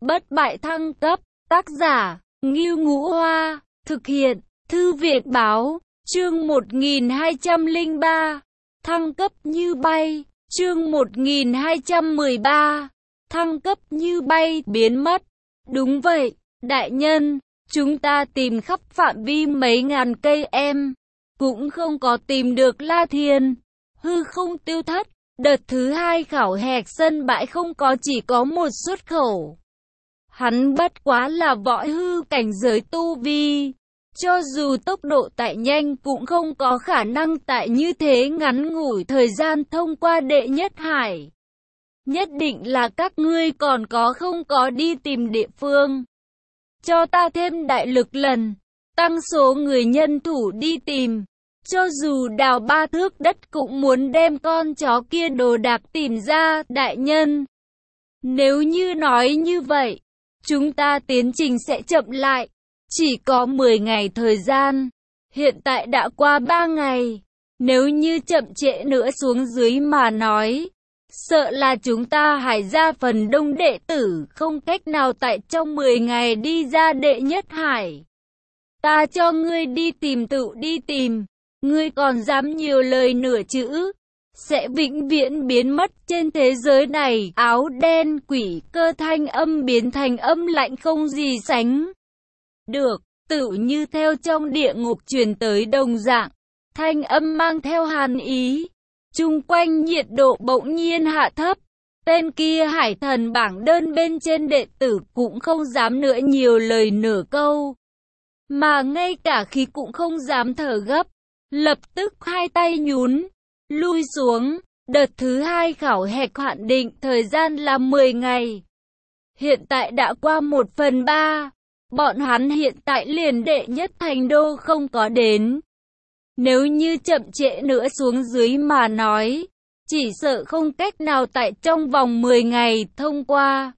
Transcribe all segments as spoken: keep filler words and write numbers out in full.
Bất bại thăng cấp, tác giả, Ngưu Ngũ Hoa, thực hiện, Thư viện Báo, chương một nghìn hai trăm lẻ ba, thăng cấp như bay, chương một nghìn hai trăm mười ba, thăng cấp như bay, biến mất. Đúng vậy, đại nhân, chúng ta tìm khắp phạm vi mấy ngàn cây em, cũng không có tìm được La Thiên. Hư không tiêu thất, đợt thứ hai khảo hạch sân bãi không có chỉ có một xuất khẩu. Hắn bất quá là võ hư cảnh giới tu vi. Cho dù tốc độ tại nhanh cũng không có khả năng tại như thế ngắn ngủi thời gian thông qua đệ nhất hải. Nhất định là các ngươi còn có không có đi tìm địa phương. Cho ta thêm đại lực lần, tăng số người nhân thủ đi tìm. Cho dù đào ba thước đất cũng muốn đem con chó kia đồ đạc tìm ra, đại nhân. Nếu như nói như vậy, chúng ta tiến trình sẽ chậm lại. Chỉ có mười ngày thời gian, hiện tại đã qua ba ngày. Nếu như chậm trễ nữa xuống dưới mà nói, sợ là chúng ta Hải gia phần đông đệ tử không cách nào tại trong mười ngày đi ra đệ nhất hải. Ta cho ngươi đi tìm tự đi tìm, ngươi còn dám nhiều lời nửa chữ, sẽ vĩnh viễn biến mất trên thế giới này. Áo đen quỷ cơ thanh âm biến thành âm lạnh không gì sánh được, tự như theo trong địa ngục truyền tới đồng dạng, thanh âm mang theo hàn ý. Chung quanh nhiệt độ bỗng nhiên hạ thấp, tên kia hải thần bảng đơn bên trên đệ tử cũng không dám nữa nhiều lời nửa câu, mà ngay cả khí cũng không dám thở gấp, lập tức hai tay nhún, lui xuống. Đợt thứ hai khảo hạch hạn định thời gian là mười ngày, hiện tại đã qua một phần ba. Bọn hắn hiện tại liền đệ nhất thành đô không có đến. Nếu như chậm trễ nữa xuống dưới mà nói, chỉ sợ không cách nào tại trong vòng mười ngày thông qua.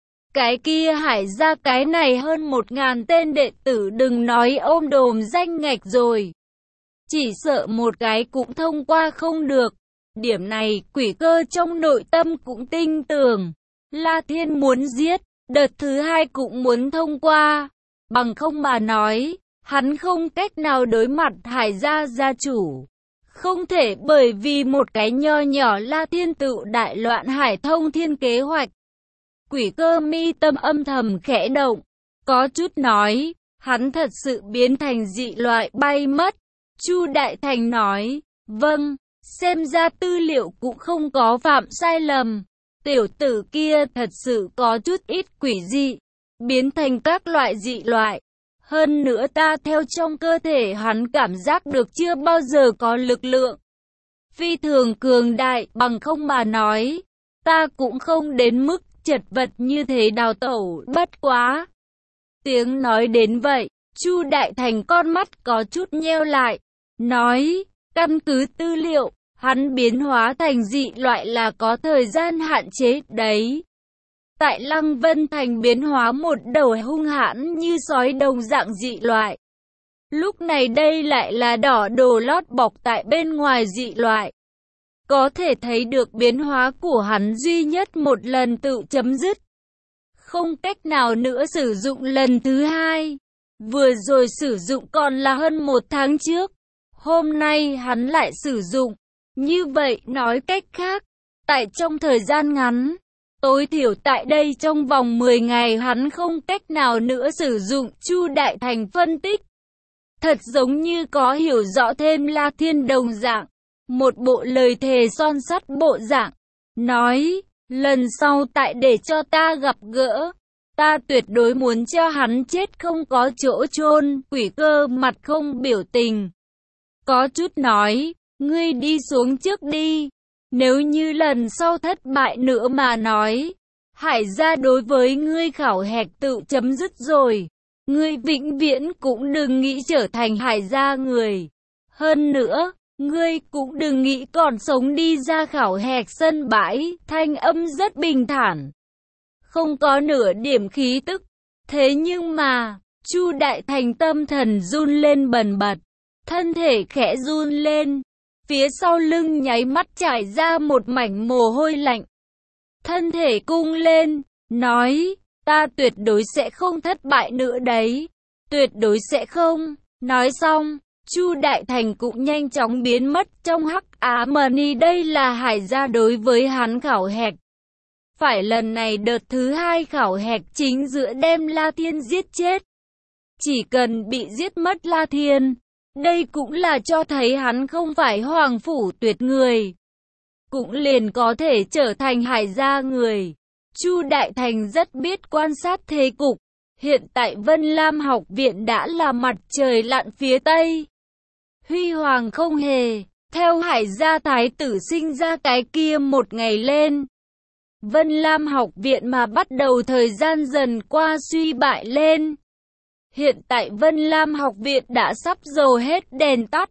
Cái kia Hải gia cái này hơn một ngàn tên đệ tử đừng nói ôm đồm danh ngạch rồi, chỉ sợ một cái cũng thông qua không được. Điểm này quỷ cơ trong nội tâm cũng tin tưởng. La Thiên muốn giết, đợt thứ hai cũng muốn thông qua, bằng không mà nói, hắn không cách nào đối mặt Hải gia gia chủ. Không thể bởi vì một cái nho nhỏ La Thiên tự đại loạn Hải thông thiên kế hoạch. Quỷ cơ mi tâm âm thầm khẽ động, có chút nói, hắn thật sự biến thành dị loại bay mất. Chu Đại Thành nói, vâng, xem ra tư liệu cũng không có phạm sai lầm. Tiểu tử kia thật sự có chút ít quỷ dị, biến thành các loại dị loại. Hơn nữa ta theo trong cơ thể hắn cảm giác được chưa bao giờ có lực lượng phi thường cường đại, bằng không mà nói, ta cũng không đến mức chật vật như thế đào tẩu. Bất quá, tiếng nói đến vậy, Chu Đại Thành con mắt có chút nheo lại, nói, căn cứ tư liệu, hắn biến hóa thành dị loại là có thời gian hạn chế đấy. Tại Lăng Vân Thành biến hóa một đầu hung hãn như sói đồng dạng dị loại. Lúc này đây lại là đỏ đồ lót bọc tại bên ngoài dị loại. Có thể thấy được biến hóa của hắn duy nhất một lần tự chấm dứt. Không cách nào nữa sử dụng lần thứ hai. Vừa rồi sử dụng còn là hơn một tháng trước. Hôm nay hắn lại sử dụng. Như vậy nói cách khác, tại trong thời gian ngắn, tối thiểu tại đây trong vòng mười ngày hắn không cách nào nữa sử dụng. Chu Đại Thành phân tích, thật giống như có hiểu rõ thêm La Thiên đồng dạng, một bộ lời thề son sắt bộ dạng, nói, lần sau tại để cho ta gặp gỡ, ta tuyệt đối muốn cho hắn chết không có chỗ chôn. Quỷ cơ mặt không biểu tình, có chút nói, ngươi đi xuống trước đi. Nếu như lần sau thất bại nữa mà nói, Hải gia đối với ngươi khảo hạch tự chấm dứt rồi. Ngươi vĩnh viễn cũng đừng nghĩ trở thành Hải gia người. Hơn nữa, ngươi cũng đừng nghĩ còn sống đi ra khảo hạch sân bãi. Thanh âm rất bình thản, không có nửa điểm khí tức. Thế nhưng mà, Chu Đại Thành tâm thần run lên bần bật, thân thể khẽ run lên. Phía sau lưng nháy mắt trải ra một mảnh mồ hôi lạnh. Thân thể cung lên, nói, Ta tuyệt đối sẽ không thất bại nữa đấy. Tuyệt đối sẽ không. Nói xong, Chu Đại Thành cũng nhanh chóng biến mất trong hắc ám. Đây là Hải gia đối với hắn khảo hạch. Phải lần này đợt thứ hai khảo hạch chính giữa đem La Thiên giết chết. Chỉ cần bị giết mất La Thiên, đây cũng là cho thấy hắn không phải Hoàng Phủ Tuyệt người. Cũng liền có thể trở thành Hải gia người. Chu Đại Thành rất biết quan sát thế cục. Hiện tại Vân Lam học viện đã là mặt trời lặn phía Tây. Huy hoàng không hề, theo Hải gia thái tử sinh ra cái kia một ngày lên. Vân Lam học viện mà bắt đầu thời gian dần qua suy bại lên. Hiện tại Vân Lam học viện đã sắp dầu hết đèn tắt.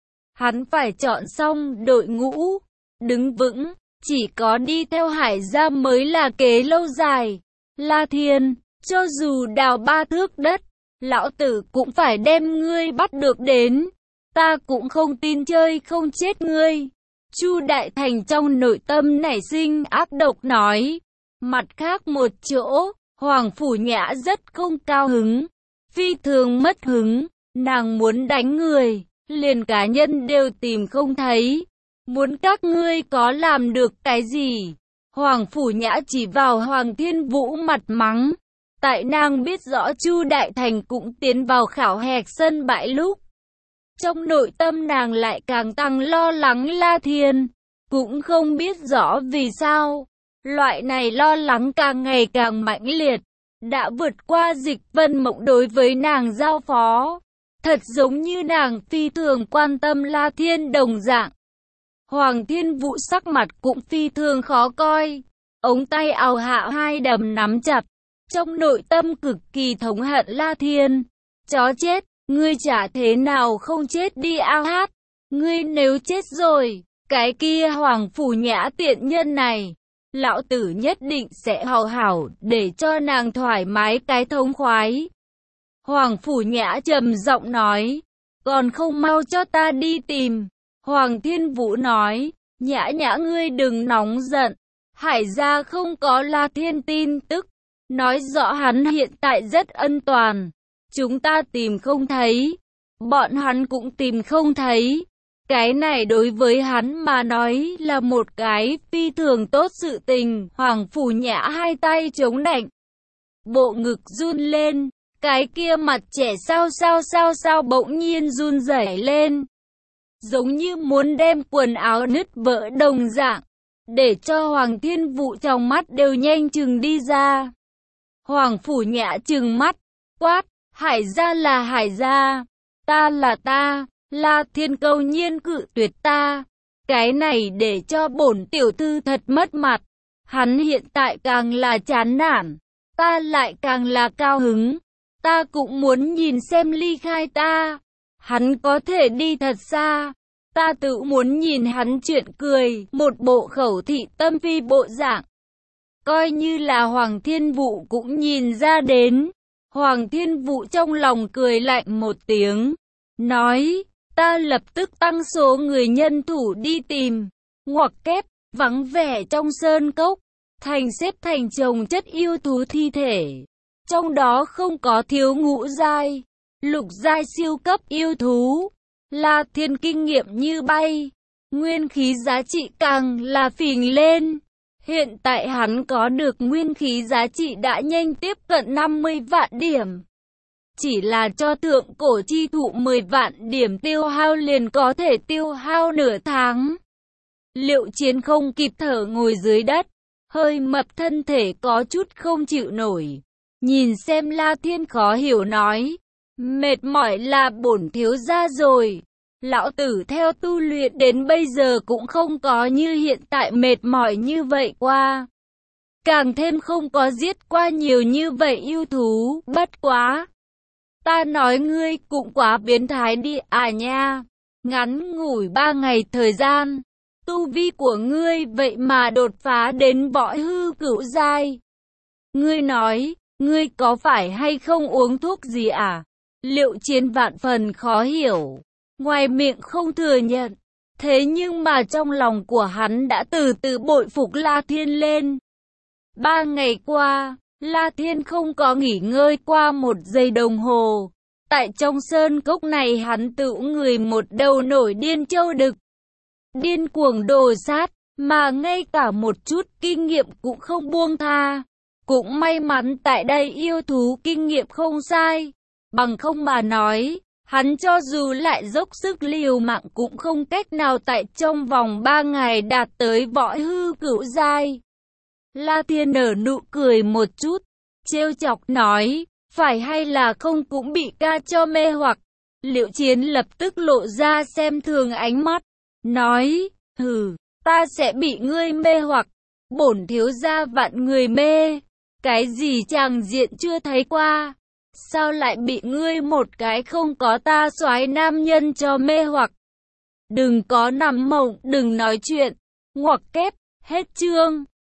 Hắn phải chọn xong đội ngũ, đứng vững, chỉ có đi theo Hải gia mới là kế lâu dài. La Thiên, cho dù đào ba thước đất, lão tử cũng phải đem ngươi bắt được đến. Ta cũng không tin chơi không chết ngươi. Chu Đại Thành trong nội tâm nảy sinh ác độc nói. Mặt khác một chỗ, Hoàng Phủ Nhã rất không cao hứng, phi thường mất hứng, nàng muốn đánh người, liền cá nhân đều tìm không thấy. Muốn các ngươi có làm được cái gì? Hoàng Phủ Nhã chỉ vào Hoàng Thiên Vũ mặt mắng. Tại nàng biết rõ Chu Đại Thành cũng tiến vào khảo hạch sân bãi lúc. Trong nội tâm nàng lại càng tăng lo lắng La Thiên. Cũng không biết rõ vì sao. Loại này lo lắng càng ngày càng mãnh liệt. Đã vượt qua Dịch Vân Mộng đối với nàng giao phó. Thật giống như nàng phi thường quan tâm La Thiên đồng dạng. Hoàng Thiên Vũ sắc mặt cũng phi thường khó coi. Ống tay áo hạ hai đầm nắm chặt. Trong nội tâm cực kỳ thống hận La Thiên. Chó chết, ngươi chả thế nào không chết đi ao hát. Ngươi nếu chết rồi, cái kia Hoàng Phủ Nhã tiện nhân này, lão tử nhất định sẽ hào hảo để cho nàng thoải mái cái thống khoái. Hoàng Phủ Nhã trầm giọng nói, còn không mau cho ta đi tìm. Hoàng Thiên Vũ nói, Nhã Nhã ngươi đừng nóng giận. Hải gia không có La Thiên tin tức. Nói rõ hắn hiện tại rất an toàn. Chúng ta tìm không thấy. Bọn hắn cũng tìm không thấy. Cái này đối với hắn mà nói là một cái phi thường tốt sự tình. Hoàng Phủ Nhã hai tay chống nạnh. Bộ ngực run lên. Cái kia mặt trẻ sao sao sao sao bỗng nhiên run rẩy lên. Giống như muốn đem quần áo nứt vỡ đồng dạng. Để cho Hoàng Thiên Vũ trong mắt đều nhanh chừng đi ra. Hoàng Phủ Nhã trừng mắt, quát, Hải gia là Hải gia, ta là ta, La Thiên câu nhiên cự tuyệt ta. Cái này để cho bổn tiểu thư thật mất mặt. Hắn hiện tại càng là chán nản, ta lại càng là cao hứng. Ta cũng muốn nhìn xem ly khai ta. Hắn có thể đi thật xa. Ta tự muốn nhìn hắn chuyện cười, một bộ khẩu thị tâm phi bộ dạng. Coi như là Hoàng Thiên Vũ cũng nhìn ra đến. Hoàng Thiên Vũ trong lòng cười lạnh một tiếng. Nói, ta lập tức tăng số người nhân thủ đi tìm. Ngoặc kép, vắng vẻ trong sơn cốc. Thành xếp thành chồng chất yêu thú thi thể. Trong đó không có thiếu ngũ giai, lục giai siêu cấp yêu thú. La Thiên kinh nghiệm như bay. Nguyên khí giá trị càng là phình lên. Hiện tại hắn có được nguyên khí giá trị đã nhanh tiếp cận năm mươi vạn điểm. Chỉ là cho thượng cổ chi thụ mười vạn điểm tiêu hao liền có thể tiêu hao nửa tháng. Liệu Chiến không kịp thở ngồi dưới đất, hơi mập thân thể có chút không chịu nổi. Nhìn xem La Thiên khó hiểu nói, mệt mỏi là bổn thiếu gia rồi. Lão tử theo tu luyện đến bây giờ cũng không có như hiện tại mệt mỏi như vậy qua. Càng thêm không có giết qua nhiều như vậy yêu thú, bất quá. Ta nói ngươi cũng quá biến thái đi à nha. Ngắn ngủi ba ngày thời gian, tu vi của ngươi vậy mà đột phá đến võ hư cửu giai. Ngươi nói, ngươi có phải hay không uống thuốc gì à? Liệu Chiến vạn phần khó hiểu. Ngoài miệng không thừa nhận, thế nhưng mà trong lòng của hắn đã từ từ bội phục La Thiên lên. Ba ngày qua, La Thiên không có nghỉ ngơi qua một giây đồng hồ. Tại trong sơn cốc này hắn tự người một đầu nổi điên châu đực. Điên cuồng đồ sát, mà ngay cả một chút kinh nghiệm cũng không buông tha. Cũng may mắn tại đây yêu thú kinh nghiệm không sai. Bằng không mà nói, hắn cho dù lại dốc sức liều mạng cũng không cách nào tại trong vòng ba ngày đạt tới võ hư cửu giai. La Thiên nở nụ cười một chút, trêu chọc nói, phải hay là không cũng bị ca cho mê hoặc. Liễu Chiến lập tức lộ ra xem thường ánh mắt, nói, hừ, ta sẽ bị ngươi mê hoặc, bổn thiếu gia vạn người mê, cái gì chàng diện chưa thấy qua, sao lại bị ngươi một cái không có ta soái nam nhân cho mê hoặc. Đừng có nằm mộng, đừng nói chuyện, ngoặc kép, hết chương.